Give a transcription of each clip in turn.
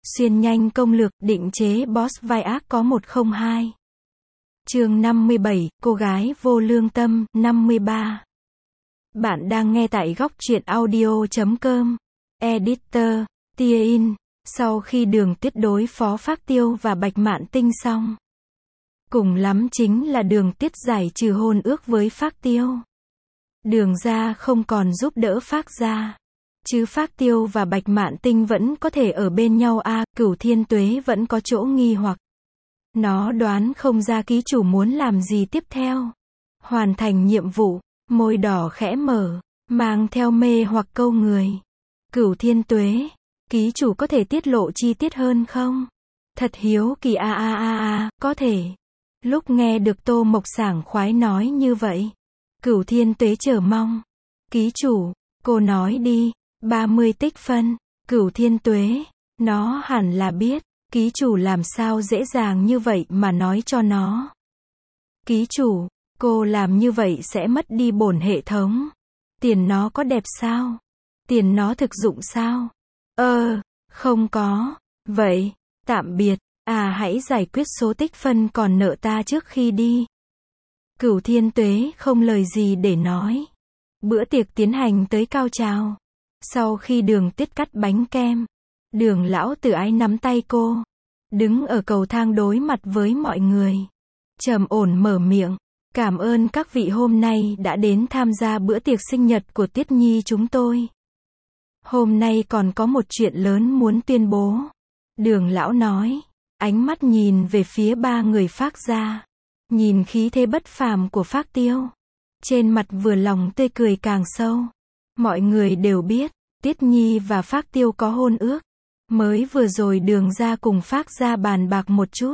Xuyên nhanh công lược, định chế boss vai ác có 102. Chương 57, cô gái vô lương tâm, 53. Bạn đang nghe tại góc truyện audio.com. Editor, Tia In. Sau khi Đường Tuyết đối phó Phác Tiêu và Bạch Mạn Tinh xong, cùng lắm chính là Đường Tuyết giải trừ hôn ước với Phác Tiêu. Đường gia không còn giúp đỡ Phác gia, chứ Phác Tiêu và Bạch Mạn Tinh vẫn có thể ở bên nhau à. Cửu Thiên Tuế vẫn có chỗ nghi hoặc. Nó đoán không ra ký chủ muốn làm gì tiếp theo. Hoàn thành nhiệm vụ, môi đỏ khẽ mở, mang theo mê hoặc câu người. Cửu Thiên Tuế, ký chủ có thể tiết lộ chi tiết hơn không? Thật hiếu kỳ có thể. Lúc nghe được Tô Mộc sảng khoái nói như vậy, Cửu Thiên Tuế chờ mong. Ký chủ, cô nói đi. 30 tích phân. Cửu Thiên Tuế, nó hẳn là biết. Ký chủ làm sao dễ dàng như vậy mà nói cho nó. Ký chủ, cô làm như vậy sẽ mất đi bổn hệ thống. Tiền nó có đẹp sao? Tiền nó thực dụng sao? Không có. Vậy, tạm biệt. Hãy giải quyết số tích phân còn nợ ta trước khi đi. Cửu Thiên Tuế không lời gì để nói. Bữa tiệc tiến hành tới cao trào. Sau khi Đường Tuyết cắt bánh kem, Đường lão tử ái nắm tay cô, đứng ở cầu thang đối mặt với mọi người, trầm ổn mở miệng. Cảm ơn các vị hôm nay đã đến tham gia bữa tiệc sinh nhật của Tuyết Nhi chúng tôi. Hôm nay còn có một chuyện lớn muốn tuyên bố. Đường lão nói, ánh mắt nhìn về phía ba người Phác gia, nhìn khí thế bất phàm của Phác Tiêu, trên mặt vừa lòng tươi cười càng sâu. Mọi người đều biết, Tuyết Nhi và Phác Tiêu có hôn ước. Mới vừa rồi Đường gia cùng Phác gia bàn bạc một chút,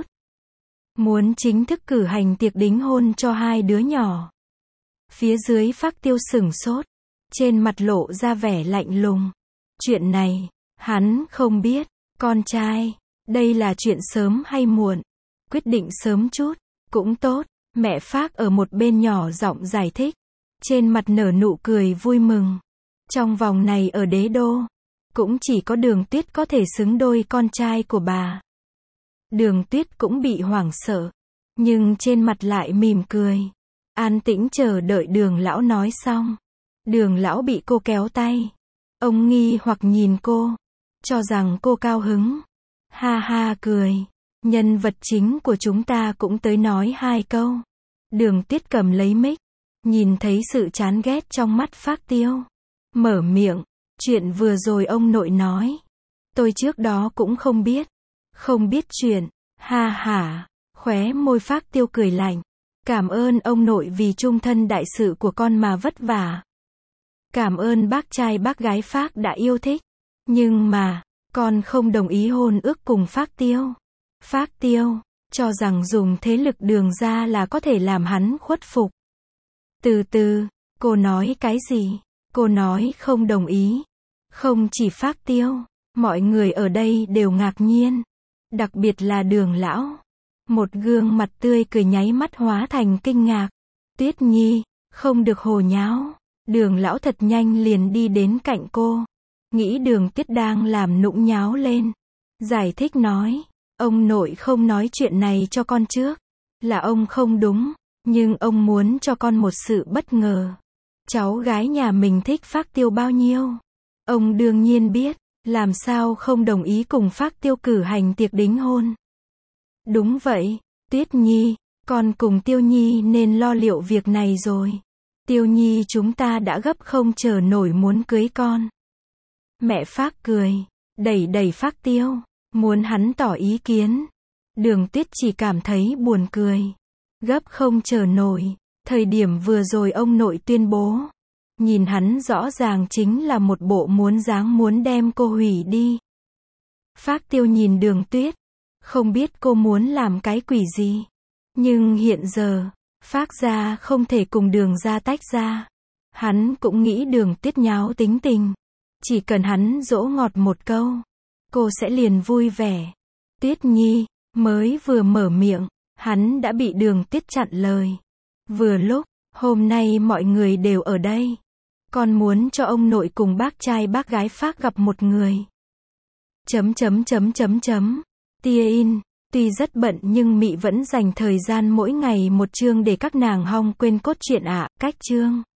muốn chính thức cử hành tiệc đính hôn cho hai đứa nhỏ. Phía dưới Phác Tiêu sửng sốt, trên mặt lộ ra vẻ lạnh lùng. Chuyện này, hắn không biết. Con trai, đây là chuyện sớm hay muộn? Quyết định sớm chút, cũng tốt. Mẹ Phác ở một bên nhỏ giọng giải thích, trên mặt nở nụ cười vui mừng. Trong vòng này ở đế đô, cũng chỉ có Đường Tuyết có thể xứng đôi con trai của bà. Đường Tuyết cũng bị hoảng sợ, nhưng trên mặt lại mỉm cười, an tĩnh chờ đợi Đường lão nói xong. Đường lão bị cô kéo tay. Ông nghi hoặc nhìn cô, cho rằng cô cao hứng. Ha ha cười, nhân vật chính của chúng ta cũng tới nói hai câu. Đường Tuyết cầm lấy mic, nhìn thấy sự chán ghét trong mắt Phác Tiêu, mở miệng, chuyện vừa rồi ông nội nói, tôi trước đó cũng không biết. Không biết chuyện, ha hả, khóe môi Phác Tiêu cười lạnh. Cảm ơn ông nội vì trung thân đại sự của con mà vất vả. Cảm ơn bác trai bác gái Phác đã yêu thích. Nhưng mà, con không đồng ý hôn ước cùng Phác Tiêu. Phác Tiêu, cho rằng dùng thế lực Đường gia là có thể làm hắn khuất phục. Từ từ, cô nói cái gì? Cô nói không đồng ý. Không chỉ Phác Tiêu, mọi người ở đây đều ngạc nhiên. Đặc biệt là Đường lão. Một gương mặt tươi cười nháy mắt hóa thành kinh ngạc. Tuyết Nhi, không được hồ nháo. Đường lão thật nhanh liền đi đến cạnh cô. Nghĩ Đường Tuyết đang làm nũng nháo lên. Giải thích nói, ông nội không nói chuyện này cho con trước. Là ông không đúng, nhưng ông muốn cho con một sự bất ngờ. Cháu gái nhà mình thích Phác Tiêu bao nhiêu? Ông đương nhiên biết, làm sao không đồng ý cùng Phác Tiêu cử hành tiệc đính hôn. Đúng vậy, Tuyết Nhi, con cùng Tiêu Nhi nên lo liệu việc này rồi. Tiêu Nhi chúng ta đã gấp không chờ nổi muốn cưới con. Mẹ Phác cười, đẩy đẩy Phác Tiêu, muốn hắn tỏ ý kiến. Đường Tuyết chỉ cảm thấy buồn cười. Gấp không chờ nổi, thời điểm vừa rồi ông nội tuyên bố. Nhìn hắn rõ ràng chính là một bộ muốn đem cô hủy đi. Phác Tiêu nhìn Đường Tuyết, không biết cô muốn làm cái quỷ gì. Nhưng hiện giờ, Phác gia không thể cùng Đường gia tách ra. Hắn cũng nghĩ Đường Tuyết nháo tính tình. Chỉ cần hắn dỗ ngọt một câu, cô sẽ liền vui vẻ. Tuyết Nhi, mới vừa mở miệng, hắn đã bị Đường Tuyết chặn lời. Vừa lúc, hôm nay mọi người đều ở đây. Con muốn cho ông nội cùng bác trai bác gái Phác gặp một người. Tia in. Tuy rất bận nhưng Mị vẫn dành thời gian mỗi ngày một chương để các nàng hong quên cốt truyện ạ. Cách chương